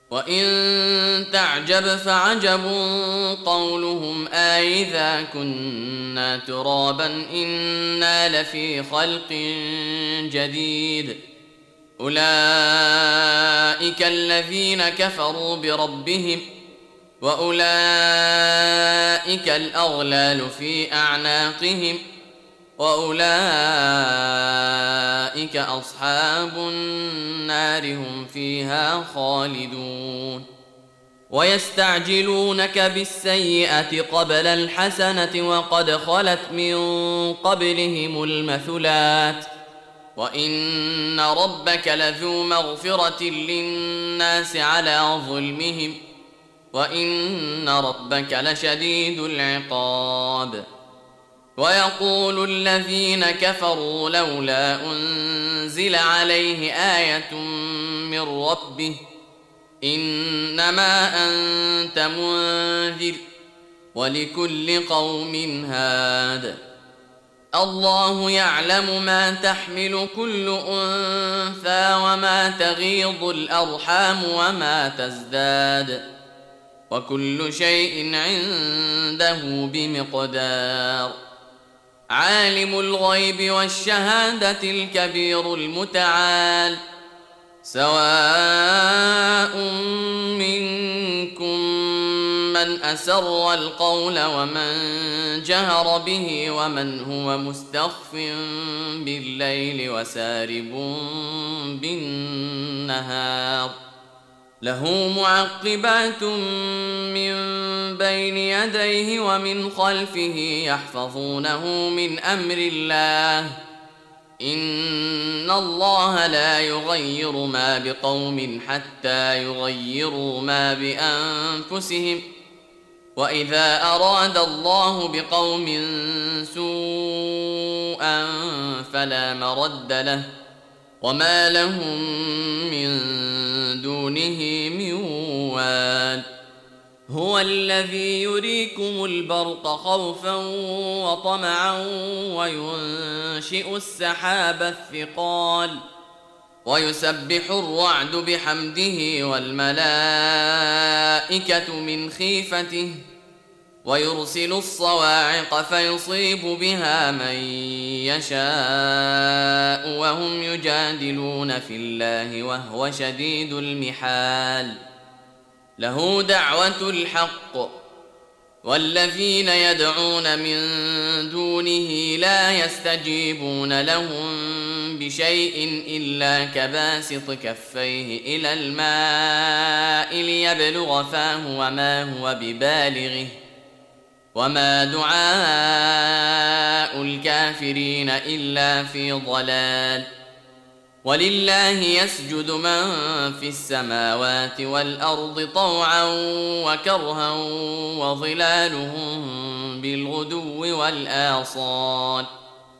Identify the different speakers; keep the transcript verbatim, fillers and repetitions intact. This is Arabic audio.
Speaker 1: وإن تعجب فعجب قولهم أإذا كنا ترابا إنا لفي خلق جديد أولئك الذين كفروا بربهم وأولئك الأغلال في أعناقهم وأولئك أصحاب النار هم فيها خالدون ويستعجلونك بالسيئة قبل الحسنة وقد خلت من قبلهم المثلات وإن ربك لذو مغفرة للناس على ظلمهم وإن ربك لشديد العقاب ويقول الذين كفروا لولا أنزل عليه آية من ربه إنما أنت منذر ولكل قوم هاد الله يعلم ما تحمل كل أنثى وما تغيض الأرحام وما تزداد وكل شيء عنده بمقدار عالم الغيب والشهادة الكبير المتعال سواء منكم من أسر القول ومن جهر به ومن هو مستخف بالليل وسارب بالنهار له معقبات من بين يديه ومن خلفه يحفظونه من أمر الله إن الله لا يغير ما بقوم حتى يغيروا ما بأنفسهم وإذا أراد الله بقوم سوءا فلا مرد له وما لهم من دونه من وال هو الذي يريكم البرق خوفا وطمعا وينشئ السحاب الثقال ويسبح الرعد بحمده والملائكة من خيفته ويرسل الصواعق فيصيب بها من يشاء وهم يجادلون في الله وهو شديد المحال له دعوة الحق والذين يدعون من دونه لا يستجيبون لهم بشيء إلا كباسط كفيه إلى الماء ليبلغ فاه وما هو ببالغه وما دعاء الكافرين إلا في ضلال ولله يسجد من في السماوات والأرض طوعا وكرها وظلالهم بالغدو والآصال